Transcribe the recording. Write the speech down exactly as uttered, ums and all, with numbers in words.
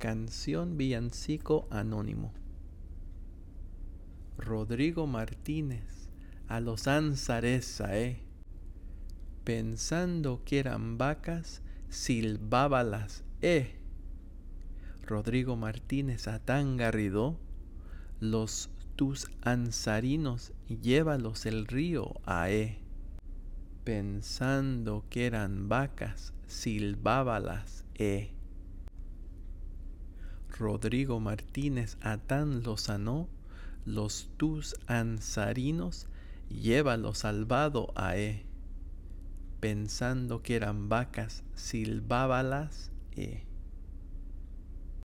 Canción Villancico Anónimo. Rodrigo Martínez a los ánsares saé, pensando que eran vacas, silbábalas, eh. Rodrigo Martínez a tan garrido, los tus ansarinos llévalos el río aé, pensando que eran vacas, silbábalas, eh. Rodrigo Martínez a tan los sanó, los tus ansarinos llévalos al vado aé, pensando que eran vacas, silbábalas, eh.